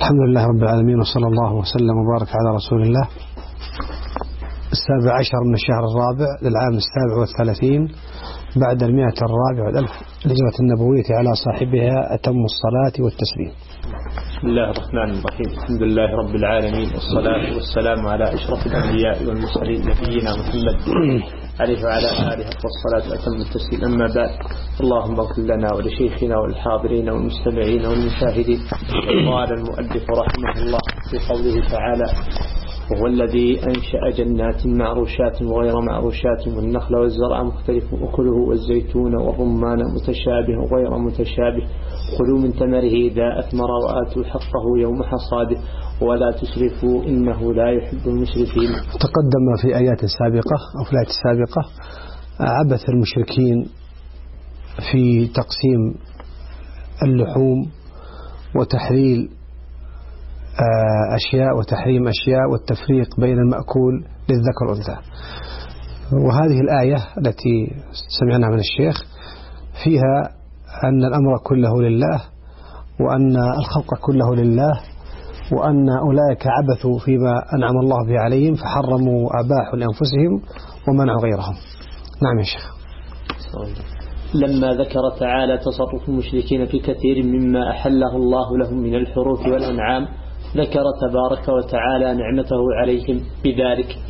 الحمد لله رب العالمين، وصلى الله وسلم وبارك على رسول الله. 17 من الشهر الرابع للعام 37 بعد 104 والألف الهجرة النبوية، على صاحبها أتم الصلاة والتسليم. بسم الله الرحمن الرحيم. الحمد لله رب العالمين، والصلاة والسلام على أشرف الأنبياء والمرسلين نبينا محمد عليه وعلى آله والصلاة وأتم التسليم. أما بعد، اللهم اغفر لنا ولشيخنا والحاضرين والمستمعين والمشاهدين. قال المؤلف رحمه الله في قوله تعالى: وهو الذي أنشأ جنات معروشات وغير معروشات والنخل والزرع مختلف أكله والزيتون والرمان متشابه وغير متشابه، كلوا من ثمره إذا أثمر وآتوا حقه يوم حصاده ولا تسرفوا إنه لا يحب المسرفين. تقدم في آيات سابقة أو في الآيات السابقة عبث المشركين في تقسيم اللحوم وتحليل أشياء وتحريم أشياء والتفريق بين المأكول للذكر والأنثى. وهذه الآية التي سمعناها من الشيخ فيها أن الأمر كله لله، وأن الخلق كله لله، وأن أولئك عبثوا فيما أنعم الله به عليهم فحرموا وأباحوا لأنفسهم ومنعوا غيرهم. نعم يا شيخ. لما ذكر تعالى تصرف المشركين في كثير مما أحله الله لهم من الحروث والأنعام، ذكر تبارك وتعالى نعمته عليهم بذلك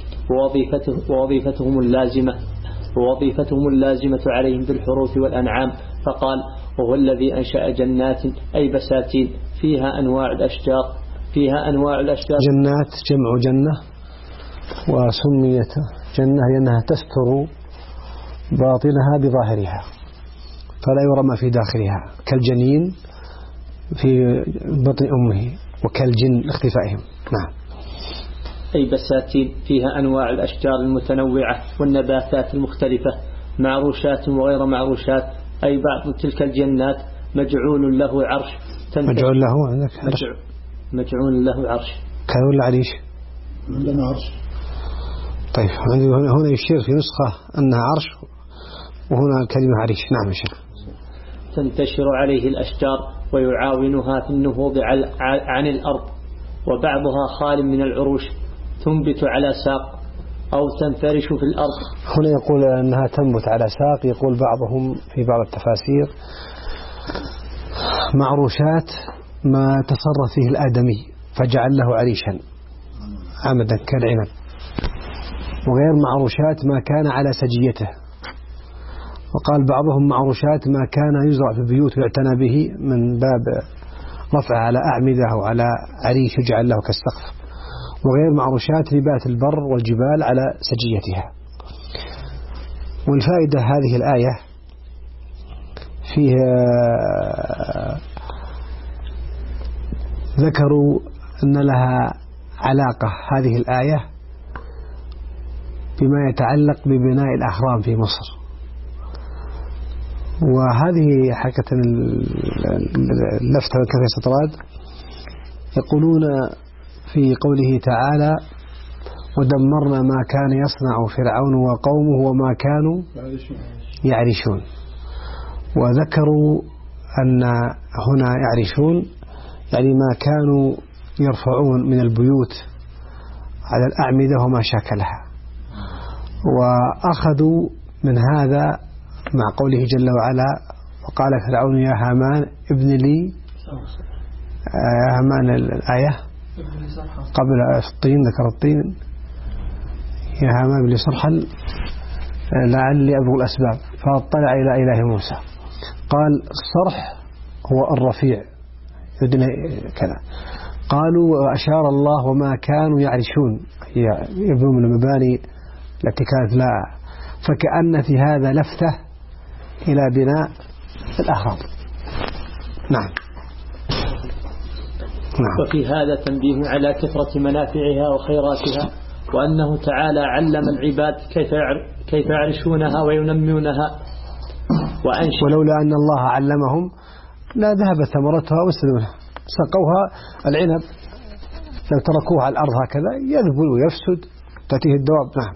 ووظيفتهم اللازمة عليهم بالحروث والأنعام، فقال: وهو الذي أنشأ جنات أي بساتين فيها أنواع الأشجار. جنات جمع جنة، وسميت جنة لأنها تستر باطنها بظاهرها فلا يرى ما في داخلها، كالجنين في بطن أمه وكالجن اختفائهم. نعم. أي بساتين فيها أنواع الأشجار المتنوعة والنباتات المختلفة، معروشات وغير معروشات، أي بعض تلك الجنات مجعول له عرش. مجعول له عندك مجعول له عرش. كان ولا عريش؟ عندنا عرش. طيب هنا يشير في نسخة أنها عرش، وهنا كلمة عريش. نعم يا شيخ. تنتشر عليه الأشجار ويعاونها في النهوض عن الأرض، وبعضها خال من العروش، تنبت على ساق أو تنفرش في الأرض. هنا يقول أنها تنبت على ساق، يقول بعضهم في بعض التفاسير معروشات ما تصرف فيه الآدمي فجعل له عريشا عمدا كالعنب، وغير معروشات ما كان على سجيته. وقال بعضهم معروشات ما كان يزرع في البيوت ويعتنى به من باب رفع على أعمدة أو على عريش يجعل له كالسقف، وغير معروشات نبات البر والجبال على سجيتها. والفائدة هذه الآية فيها ذكروا أن لها علاقة هذه الآية بما يتعلق ببناء الأهرام في مصر، وهذه حقيقة اللفتة والكفة سطرات. يقولون في قوله تعالى: ودمرنا ما كان يصنع فرعون وقومه وما كانوا يعرشون، وذكروا أن هنا يعرشون يعني ما كانوا يرفعون من البيوت على الأعمدة وما شاكلها. وأخذوا من هذا مع قوله جل وعلا: وقال فرعون يا هامان ابن لي، يا هامان الآية قبل الطين ذكر الطين، يا هامان ابن لي صرحا لعلي أبلغ الأسباب فاطلع إلى إله موسى. قال الصرح هو الرفيع يدنى كذا. قالوا وأشار الله وما كانوا يعرشون، يبنون من المباني التي كانت لا، فكأن في هذا لفتة إلى بناء الأهرام. نعم. وفي هذا تنبيه على كثرة منافعها وخيراتها، وأنه تعالى علم العباد كيف يعرشونها وينمونها. ولولا أن الله علمهم لا ذهب ثمرتها وسلمها، سقوها العنب لو تركوها على الأرض هكذا يذبل ويفسد تأتيه الدواب. نعم.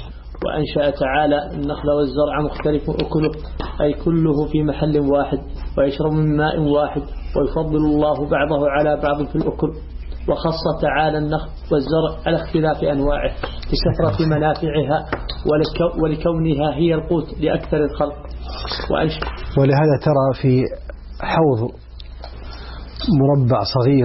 وأنشأ تعالى النخل والزرع مختلف أكله، أي كله في محل واحد، ويشرب من ماء واحد، ويفضل الله بعضه على بعض في الأكل. وخص تعالى النخل والزرع على اختلاف أنواعه لكثرة منافعها ولكونها هي القوت لأكثر الخلق. ولهذا ترى في حوض مربع صغير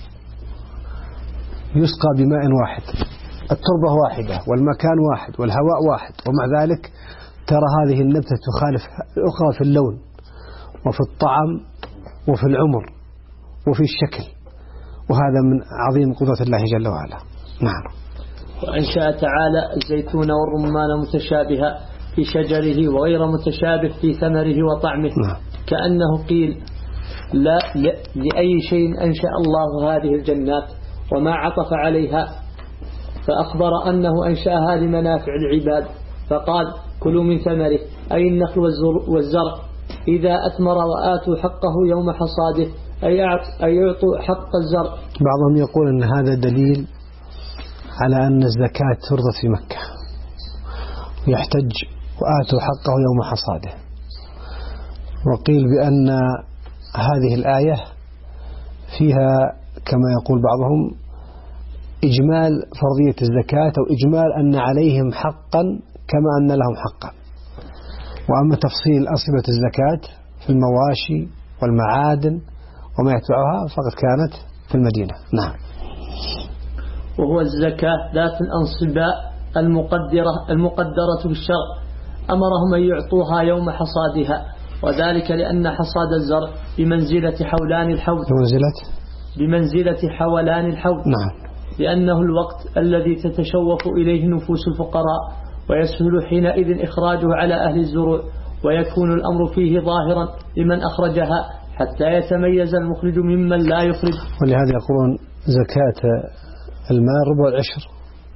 يسقى بماء واحد، التربة واحدة والمكان واحد والهواء واحد، ومع ذلك ترى هذه النبتة تخالف الأخرى في اللون وفي الطعم وفي العمر وفي الشكل، وهذا من عظيم قدرة الله جل وعلا. نعم. وأنشأ تعالى الزيتون والرمان متشابها في شجره وغير متشابه في ثمره وطعمه. نعم. كأنه قيل لا لأي شيء أنشأ الله هذه الجنات وما عطف عليها، فأخبر أنه أنشأها لمنافع العباد، فقال كلوا من ثمره أي النخل والزرع إذا أثمر وآتوا حقه يوم حصاده، أي يعطوا حق الزرع. بعضهم يقول أن هذا دليل على أن الزكاة فرضت في مكة، يحتج وآتوا حقه يوم حصاده. وقيل بأن هذه الآية فيها كما يقول بعضهم إجمال فرضية الزكاة أو إجمال أن عليهم حقا كما أن لهم حقا، وأما تفصيل أصبة الزكاة في المواشي والمعادن وما يتبعها فقد كانت في المدينة. نعم. وهو الزكاة ذات الأنصباء المقدرة بالشرع أمرهم أن يعطوها يوم حصادها، وذلك لأن حصاد الزرع بمنزلة حولان الحول، بمنزلة حولان الحول. نعم. لأنه الوقت الذي تتشوف إليه نفوس الفقراء، ويسهل حينئذ إخراجه على أهل الزروع، ويكون الأمر فيه ظاهرا لمن أخرجها حتى يتميز المخرج ممن لا يخرج. ولهذا يقولون زكاة المال ربع العشر،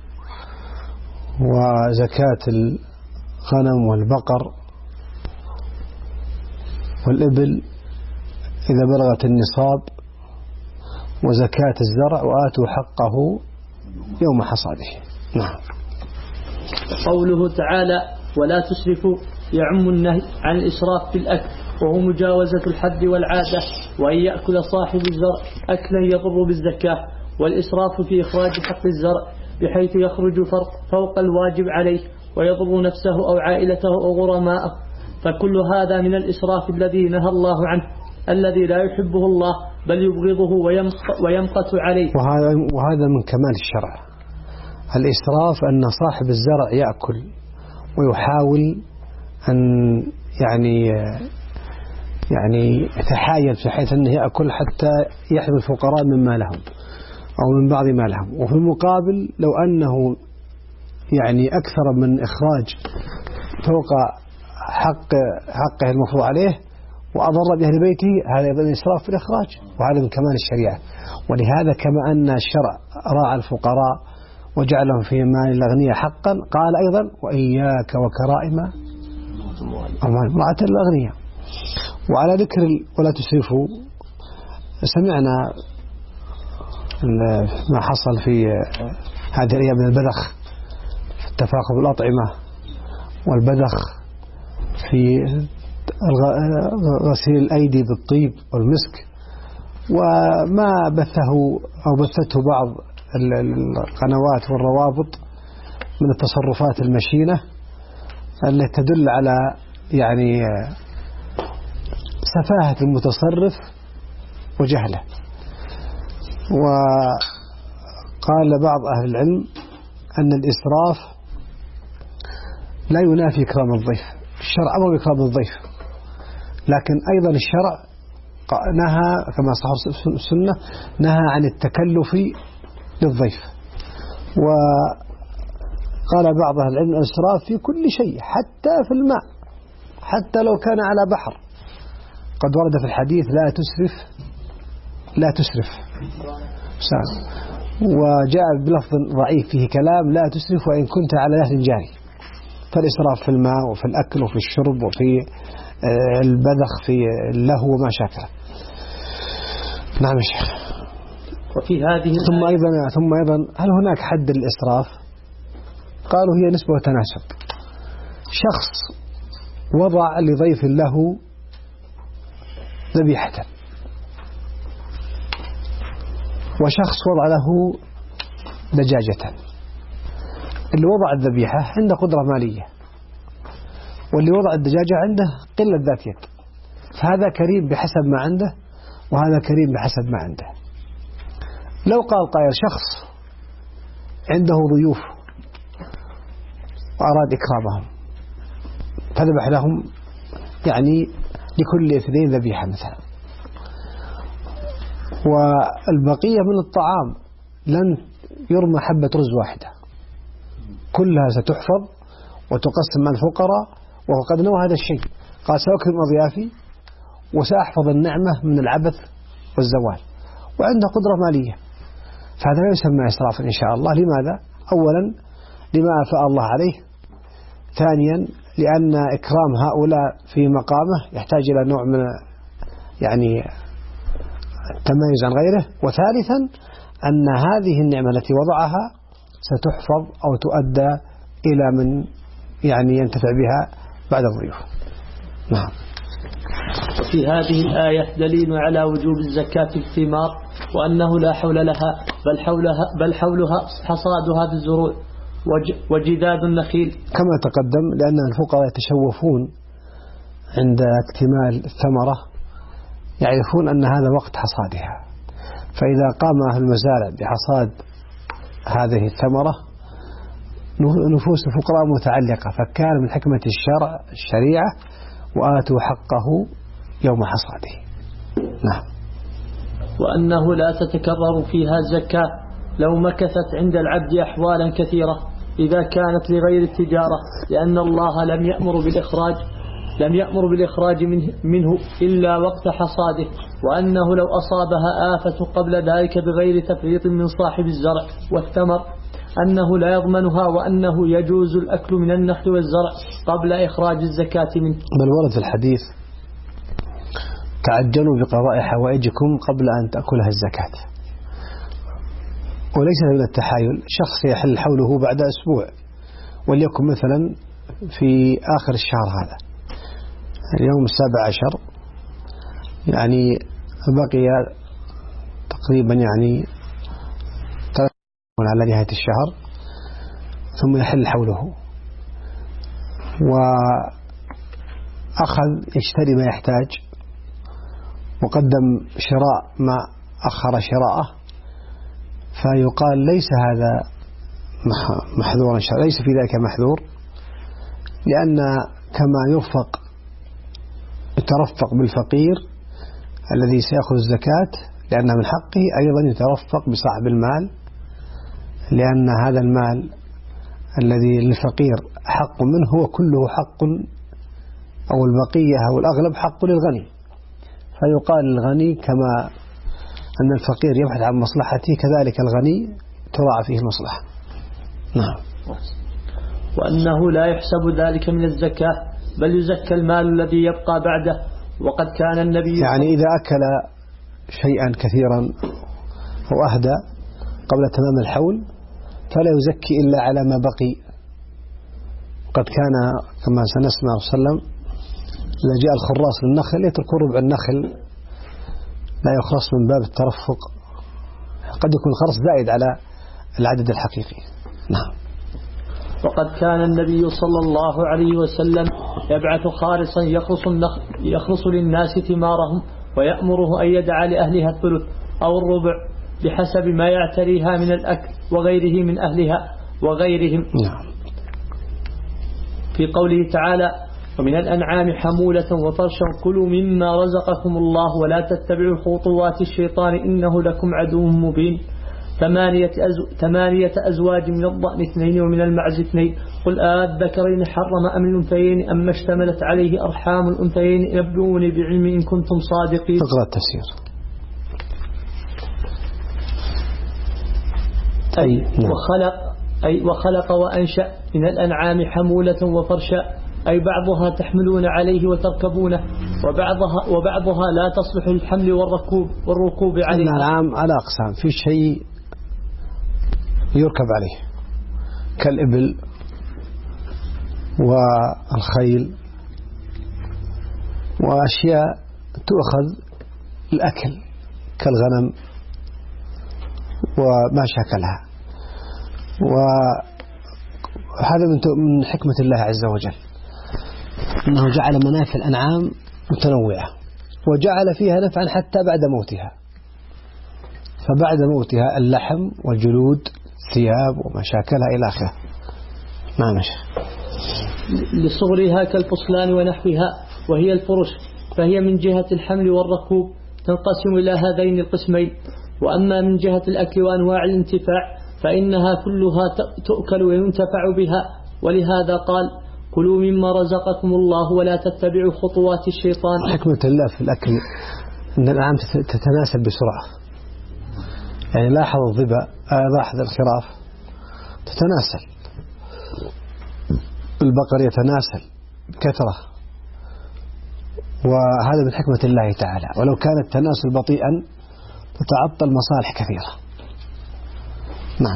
وزكاة الغنم والبقر والإبل إذا بلغت النصاب، وزكاة الزرع وآتوا حقه يوم حصاده. نعم. قوله تعالى ولا تسرفوا يعم النهي عن الإسراف في الأكل، وهو مجاوزة الحد والعادة، وأن يأكل صاحب الزرع أكلا يضر بالزكاة، والإسراف في إخراج حق الزرع بحيث يخرج فوق الواجب عليه ويضر نفسه أو عائلته أو غرماءه، فكل هذا من الإسراف الذي نهى الله عنه، الذي لا يحبه الله بل يبغضه ويمقت عليه. وهذا من كمال الشرع، الإسراف أن صاحب الزرع يأكل ويحاول أن يعني يتحايل في حيث أنه يأكل حتى يحمي الفقراء مما لهم أو من بعض ما لهم، وفي المقابل لو أنه يعني أكثر من إخراج فوق حقه المفروض عليه وأضر بأهل بيته، هذا أيضا إسراف في الإخراج، وهذا من كمال الشريعة. ولهذا كما أن الشرع راعى الفقراء وجعلهم في مال الأغنياء حقا، قال أيضا وإياك وكرائم امرأة الأغنياء. وعلى ذكر ولا تسرفوا، سمعنا ما حصل في هذه الأيام من البذخ في التفاخر بالأطعمة، والبذخ في غسيل الأيدي بالطيب والمسك، وما بثته بعض القنوات والروابط من التصرفات المشينة التي تدل على يعني سفاهة المتصرف وجهله. وقال بعض أهل العلم أن الإسراف لا ينافي إكرام الضيف، الشرع أمر بإكرام الضيف، لكن أيضا الشرع نهى كما صح السنة نهى عن التكلف للضيف. وقال بعض أهل العلم الإسراف في كل شيء حتى في الماء، حتى لو كان على بحر، قد ورد في الحديث لا تسرف وجاء بلفظ ضعيف فيه كلام لا تسرف وإن كنت على نهر جاري. فالإسراف في الماء وفي الأكل وفي الشرب وفي البذخ في اللهو وما شاكله. نعم يا شيخ. وفي هذه ثم أيضا هل هناك حد للإسراف؟ قالوا هي نسبة وتناسب. شخص وضع لضيف له ذبيحة، وشخص وضع له دجاجة. اللي وضع الذبيحة عنده قدرة مالية، واللي وضع الدجاجة عنده قلة ذات يد، فهذا كريم بحسب ما عنده وهذا كريم بحسب ما عنده. لو قال قائل شخص عنده ضيوف وأراد إكرامهم فذبح لهم يعني لكل 2 ذبيحة مثلا، والبقية من الطعام لن يرمى حبة رز واحدة، كلها ستحفظ وتقسم مع الفقراء، وقد نوى هذا الشيء، قال سأكرم أضيافي وسأحفظ النعمة من العبث والزوال، وعنده قدرة مالية، فهذا لا يسمى إسرافا إن شاء الله. لماذا؟ أولا لما أفاء الله عليه، ثانيا لأن إكرام هؤلاء في مقامه يحتاج إلى نوع من يعني التميز عن غيره، وثالثا أن هذه النعمة التي وضعها ستحفظ أو تؤدى إلى من يعني ينتفع بها بعد الضيوف. نعم. وفي هذه الآية دليل على وجوب الزكاة في الثمار، وأنه لا حول لها بل حولها حصادها في الزروع وجداد النخيل، كما تقدم، لأن الفقراء يتشوفون عند اكتمال الثمرة، يعرفون أن هذا وقت حصادها، فإذا قام أهل المزارع بحصاد هذه الثمرة نفوس الفقراء متعلقة، فكان من حكمة الشريعة وآتوا حقه يوم حصاده. نعم. وأنه لا تتكرر فيها الزكاة لو مكثت عند العبد أحوالا كثيرة إذا كانت لغير التجارة، لأن الله لم يأمر بالإخراج منه إلا وقت حصاده، وأنه لو أصابها آفة قبل ذلك بغير تفريط من صاحب الزرع والثمر أنه لا يضمنها، وأنه يجوز الأكل من النخل والزرع قبل إخراج الزكاة منه. بل ورد في الحديث تعجلوا بقضاء حوائجكم قبل أن تأكلها الزكاة، وليس من التحايل شخص يحل حوله بعد أسبوع، وليكن مثلا في آخر الشهر هذا اليوم 17 يعني بقي تقريبا يعني 3 على نهاية الشهر، ثم يحل حوله وأخذ يشتري ما يحتاج وقدم شراء ما أخر شراءه، فيقال ليس هذا محذورا شرعا، ليس في ذلك محذور، لأن كما يترفق بالفقير الذي سيأخذ الزكاة لأنها من حقه، أيضا يترفق بصاحب المال، لأن هذا المال الذي للفقير حق منه هو كله حق، أو البقية أو الأغلب حق للغني، فيقال للغني كما أن الفقير يبحث عن مصلحته كذلك الغني تراعى فيه المصلحة. نعم. وأنه لا يحسب ذلك من الزكاة بل يزكى المال الذي يبقى بعده. وقد كان النبي يعني إذا أكل شيئا كثيرا أو أهدى قبل تمام الحول فلا يزكي إلا على ما بقي. قد كان كما سنسمع صلى الله عليه وسلم إذا جاء الخراص للنخل يترك ربع النخل لا يخرص من باب الترفق، قد يكون الخرص زائد على العدد الحقيقي. نعم. وقد كان النبي صلى الله عليه وسلم يبعث خارصا يخرص للناس ثمارهم ويأمره أن يدع لأهلها الثلث أو الربع بحسب ما يعتريها من الأكل وغيره من أهلها وغيرهم. نعم. في قوله تعالى: ومن الأنعام حمولة وفرشا كلوا مما رزقكم الله ولا تتبعوا خطوات الشيطان إنه لكم عدو مبين. 8 أزواج من الضأن 2 ومن المعز 2 قل الذكرين حرم أم الأنثيين أما اشتملت عليه أرحام الأنثيين نبئوني بعلم إن كنتم صادقين. اقرأ التفسير. وخلق وأنشأ من الأنعام حمولة وفرشا أي بعضها تحملون عليه وتركبونه وبعضها لا تصلح للحمل والركوب عليه. الأنعام على أقسام، في شيء يركب عليه كالإبل والخيل وأشياء تؤخذ الأكل كالغنم وما شاكلها، وهذا من حكمة الله عز وجل أنه جعل منافع الأنعام متنوعة وجعل فيها نفعا حتى بعد موتها، فبعد موتها اللحم والجلود ثياب ومشاكلها إلى آخره. نعم. لصغرها كالفصلان ونحوها وهي الفرش، فهي من جهة الحمل والركوب تنقسم إلى هذين القسمين. وأما من جهة الأكل وأنواع الانتفاع فإنها كلها تؤكل وينتفع بها، ولهذا قال كلوا مما رزقكم الله ولا تتبعوا خطوات الشيطان. حكمة الله في الأكل أن الأنعام تتناسل بسرعة، يعني لاحظ الظباء، لاحظ الخراف تتناسل، البقر يتناسل بكثرة، وهذا من حكمة الله تعالى. ولو كان التناسل بطيئا تتعطل مصالح كثيرة. نعم.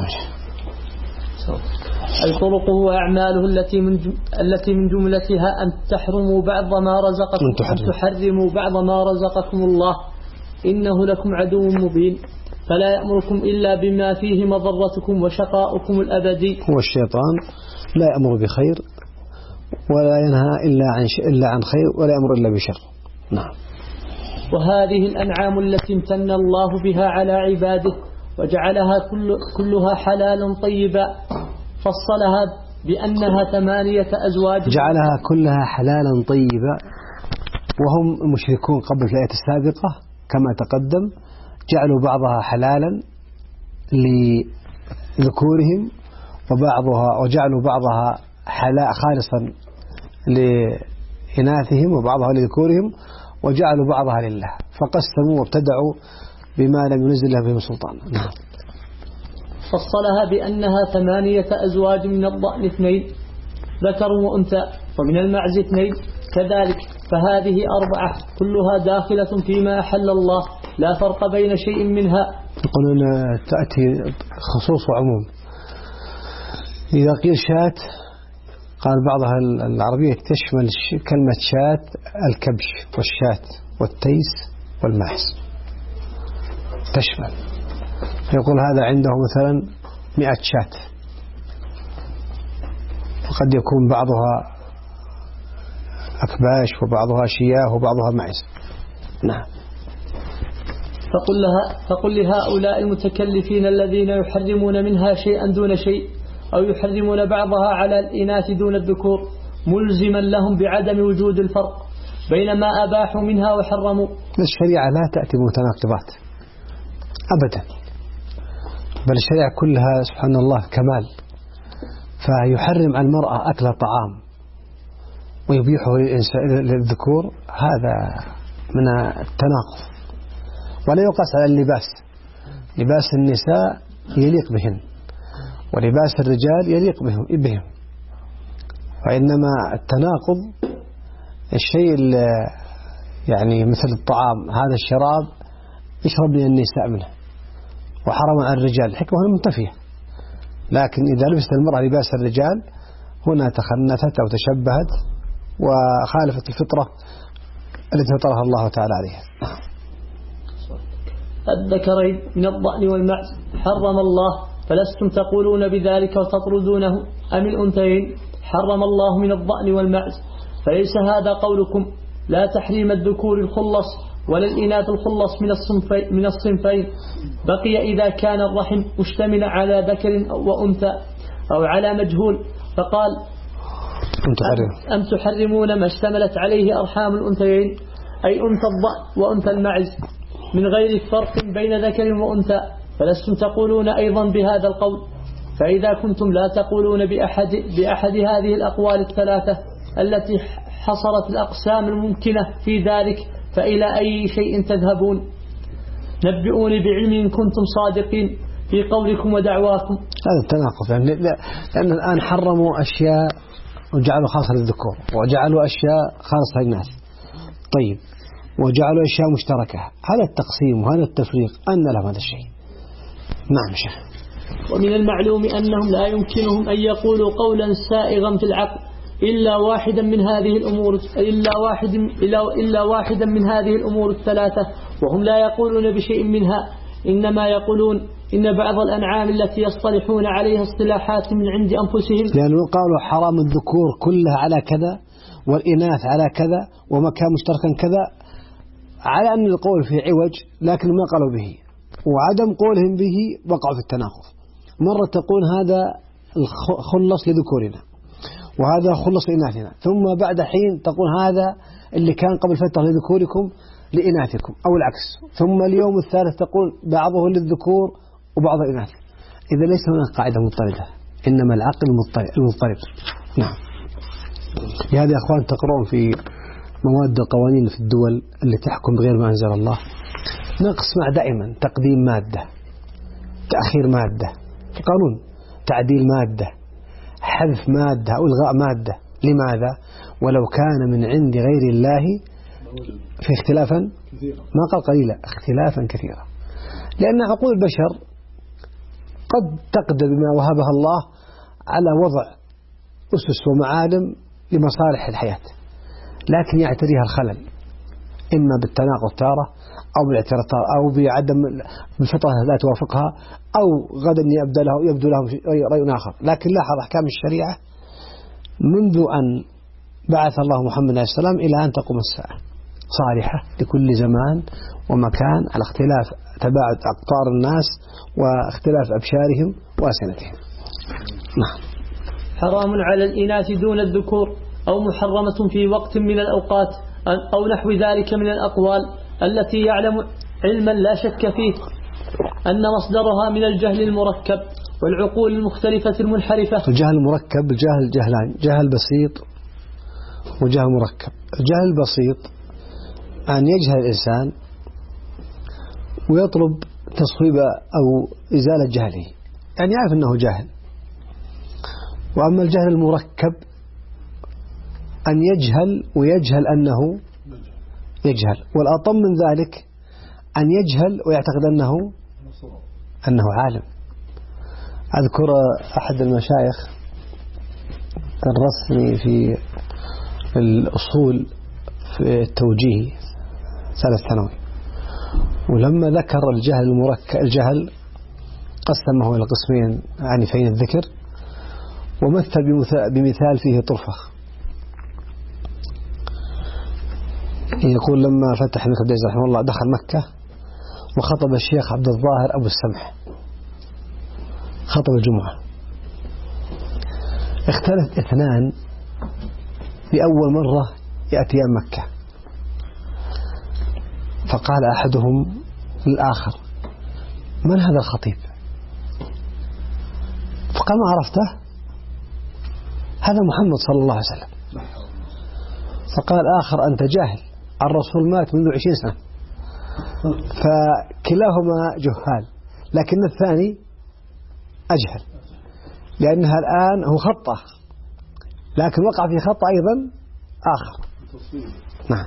الطرق وأعماله التي من جملتها أن تحرموا بعض ما رزقكم، أن تحرموا بعض ما رزقكم الله، إنه لكم عدو مبين، فلا يأمركم إلا بما فيه مضرتكم وشقاؤكم الأبدي. هو الشيطان لا يأمر بخير ولا ينهى إلا عن خير ولا يأمر إلا بشر. نعم. وهذه الأنعام التي امتن الله بها على عباده وجعلها كلها حلالا طيبا فصلها بأنها 8 أزواج، جعلها كلها حلالا طيبا، وهم المشركون قبل الآية السابقة كما تقدم جعلوا بعضها حلالا لذكورهم وجعلوا بعضها خالصا لإناثهم وبعضها لذكورهم، وجعلوا بعضها لله، فقسموا وابتدعوا بما لم ينزل له به سلطان. نعم. فصلها بأنها 8 أزواج، من الضأن 2 ذكر وأنثى، ومن المعز 2 كذلك، فهذه 4 كلها داخلة فيما أحل الله، لا فرق بين شيء منها. يقولون تأتي خصوص وعموم. إذا قيل شاة قال بعضها العربية تشمل كلمة شاة الكبش والشاة والتيس والماحس، تشمل. يقول هذا عنده مثلا 100 شاة، وقد يكون بعضها أكباش وبعضها شياه وبعضها معز. نعم. فقل لهؤلاء المتكلفين الذين يحرمون منها شيئا دون شيء أو يحرمون بعضها على الإناث دون الذكور ملزما لهم بعدم وجود الفرق بين ما أباحوا منها وحرموا. الشريعة لا تأتي بمتناقضات أبدا، بل الشريعة كلها سبحان الله كمال، فيحرم على المرأة أكل طعام ويبيحه للذكور، هذا من التناقض. ولا يقاس على اللباس، لباس النساء يليق بهن ولباس الرجال يليق بهم، وإنما التناقض الشيء يعني مثل الطعام، هذا الشراب يشرب من النساء منه وحرم على الرجال، الحكمة هنا منتفية. لكن إذا لبست المرأة لباس الرجال هنا تخنثت أو تشبهت وخالفت الفطرة التي فطرها الله تعالى عليها. الذكرين من الضأن والمعز حرم الله، فلستم تقولون بذلك وتطردونه، أم الأنثيين حرم الله من الضأن والمعز، فليس هذا قولكم، لا تحريم الذكور الخلص ولا الإناث الخلص من الصنفين، بقي إذا كان الرحم مشتمل على ذكر وأنثى أو على مجهول، فقال أم تحرمون ما اشتملت عليه أرحام الأنثيين، أي أنثى الضأن وأنثى المعز من غير فرق بين ذكر وأنثى، فلستم تقولون أيضا بهذا القول. فإذا كنتم لا تقولون بأحد هذه الأقوال الثلاثة التي حصرت الأقسام الممكنة في ذلك، فإلى أي شيء تذهبون؟ نبئوني بعلم إن كنتم صادقين في قولكم ودعواكم. هذا التناقض، يعني لأن الآن حرموا أشياء وجعلوا خاصة للذكور، وجعلوا أشياء خاصة للناس، طيب، وجعلوا أشياء مشتركة. هذا التقسيم وهذا التفريق أن لهم هذا الشيء. نعم شيخ. ومن المعلوم أنهم لا يمكنهم أن يقولوا قولا سائغا في العقل إلا واحدا من هذه الأمور الثلاثة، وهم لا يقولون بشيء منها، إنما يقولون إن بعض الأنعام التي يصطلحون عليها اصطلاحات من عند أنفسهم، لأنه قالوا حرام الذكور كلها على كذا والإناث على كذا ومكان مشتركا كذا، على أن القول فيه عوج لكن ما قالوا به، وعدم قولهم به وقعوا في التناقض. مرة تقول هذا خلص لذكورنا وهذا خلص لإناثنا، ثم بعد حين تقول هذا اللي كان قبل فترة لذكوركم لإناثكم أو العكس، ثم اليوم الثالث تقول بعضه للذكور وبعض الإناث. إذا ليس هناك قاعدة مضطردة، إنما العقل المضطرد. نعم. لهذا يا أخوان تقرؤون في مواد القوانين في الدول اللي تحكم بغير ما أنزل الله نسمع دائما تقديم مادة، تأخير مادة في قانون، تعديل مادة، حذف مادة أو إلغاء مادة. لماذا؟ ولو كان من عند غير الله في اختلافا ما قال قليلا، اختلافا كثيرا، لأن عقول البشر قد تقدر بما وهبها الله على وضع أسس ومعالم لمصالح الحياة، لكن يعتريها الخلل إما بالتناقض تارة أو بالاعتراض أو بعدم بالفطرة لا توافقها، أو غدا يبدو لهم رأي آخر. لكن لاحظ أحكام الشريعة منذ أن بعث الله محمد عليه السلام إلى أن تقوم الساعة صالحة لكل زمان ومكان، على اختلاف تباعد أقطار الناس واختلاف أبشارهم وأسنتهم. نعم. حرام على الإناث دون الذكور، أو محرمة في وقت من الأوقات، أو نحو ذلك من الأقوال التي يعلم علما لا شك فيه أن مصدرها من الجهل المركب والعقول المختلفة المنحرفة. الجهل المركب، الجهل جهلان، جهل بسيط وجهل مركب. الجهل البسيط أن يجهل الإنسان ويطلب تصويب أو إزالة جهله، يعني يعرف أنه جاهل. وأما الجهل المركب أن يجهل ويجهل أنه يجهل، والأطم من ذلك أن يجهل ويعتقد أنه عالم. أذكر أحد المشايخ الرسمي في الأصول في التوجيه ثالث ثانوي، ولما ذكر الجهل المركب، الجهل قسمه إلى قسمين عنيفين الذكر، ومثل بمثال فيه طرفة. يقول لما فتح ابن خديج رحمه الله دخل مكة وخطب الشيخ عبد الظاهر أبو السمح، خطب الجمعة، اختلف اثنان لأول مرة يأتيان مكة، فقال أحدهم للآخر من هذا الخطيب؟ فقال ما عرفته؟ هذا محمد صلى الله عليه وسلم. فقال آخر أنت جاهل، الرسول مات منذ 20 سنة. فكلاهما جهال، لكن الثاني أجهل، لأنها الآن هو خطأ لكن وقع في خطأ أيضا آخر. نعم.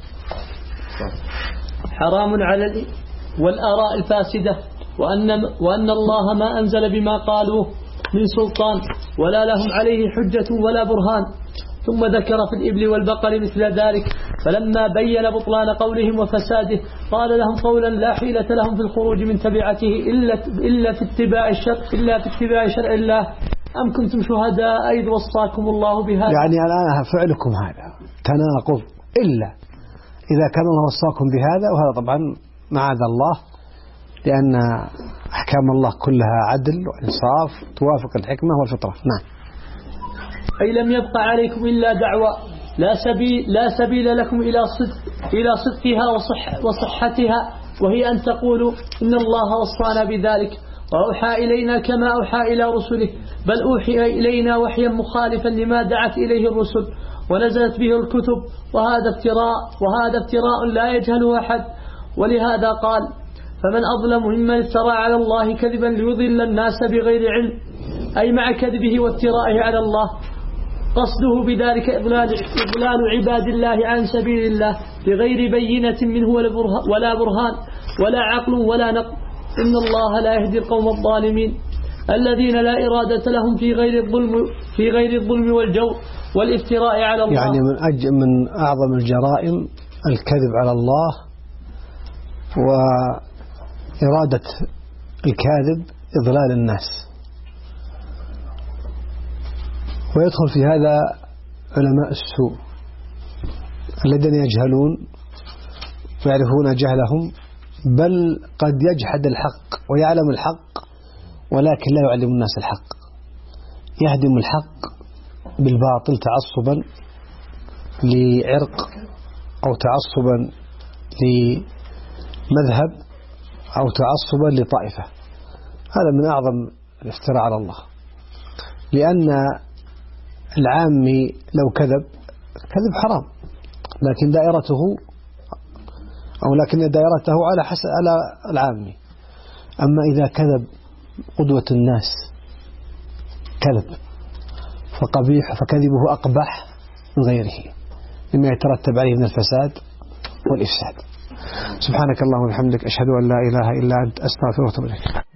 حرام على والآراء الفاسدة، وأن الله ما أنزل بما قالوه من سلطان ولا لهم عليه حجة ولا برهان. ثم ذكر في الإبل والبقر مثل ذلك، فلما بين بطلان قولهم وفساده قال لهم قولا لا حيلة لهم في الخروج من تبعته إلا في اتباع شرع الله. أم كنتم شهداء إذ وصاكم الله بهذا؟ يعني الآن فعلكم هذا تناقض، إلا إذا كان الله وصاكم بهذا، وهذا طبعا معاذ الله، لأن أحكام الله كلها عدل وإنصاف توافق الحكمة والفطرة. نعم. أي لم يبقى عليكم إلا دعوة لا سبيل لكم إلى صدقها وصحتها، وهي أن تقولوا إن الله وصانا بذلك وأوحى إلينا كما أوحى إلى رسله، بل أوحي إلينا وحيا مخالفا لما دعت إليه الرسل ونزلت به الكتب، وهذا افتراء لا يجهله أحد. ولهذا قال فمن أظلم ممن افترى على الله كذبا ليضل الناس بغير علم، أي مع كذبه وافترائه على الله، قصده بذلك إضلال عباد الله عن سبيل الله بغير بينة منه ولا برهان ولا عقل ولا نقل. إن الله لا يهدي القوم الظالمين. الذين لا إرادة لهم في غير الظلم والجور والافتراء على الله. يعني من أعظم الجرائم الكذب على الله، وإرادة الكاذب إضلال الناس. ويدخل في هذا علماء السوء الذين يجهلون ويعرفون جهلهم، بل قد يجحد الحق ويعلم الحق ولكن لا يعلم الناس الحق، يهدم الحق بالباطل تعصبا لعرق أو تعصبا لمذهب أو تعصبا لطائفة. هذا من أعظم الافتراء على الله، لأن العامي لو كذب حرام، لكن دائرته على العامي. أما إذا كذب قدوة الناس كذب فقبيح، فكذبه أقبح من غيره مما يترتب عليه من الفساد والإفساد. سبحانك اللهم وبحمدك، أشهد أن لا إله إلا أنت، أستغفرك وأتوب إليك.